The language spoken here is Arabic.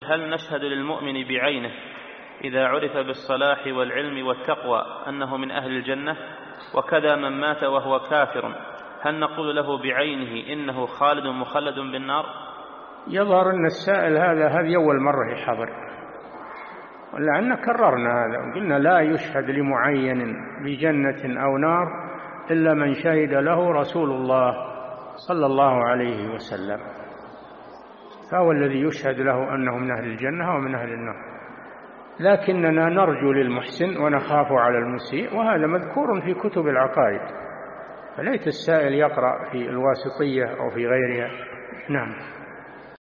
هل نشهد للمؤمن بعينه إذا عرف بالصلاح والعلم والتقوى أنه من أهل الجنة؟ وكذا من مات وهو كافر هل نقول له بعينه إنه خالد مخلد بالنار؟ يظهر أن السائل هذه أول مرة يحضر، ولعلنا كررنا هذا وقلنا لا يشهد لمعين بجنة أو نار إلا من شهد له رسول الله صلى الله عليه وسلم، فهو الذي يشهد له أنه من أهل الجنة ومن أهل النار. لكننا نرجو للمحسن ونخاف على المسيء، وهذا مذكور في كتب العقائد، فليت السائل يقرأ في الواسطية أو في غيرها. نعم.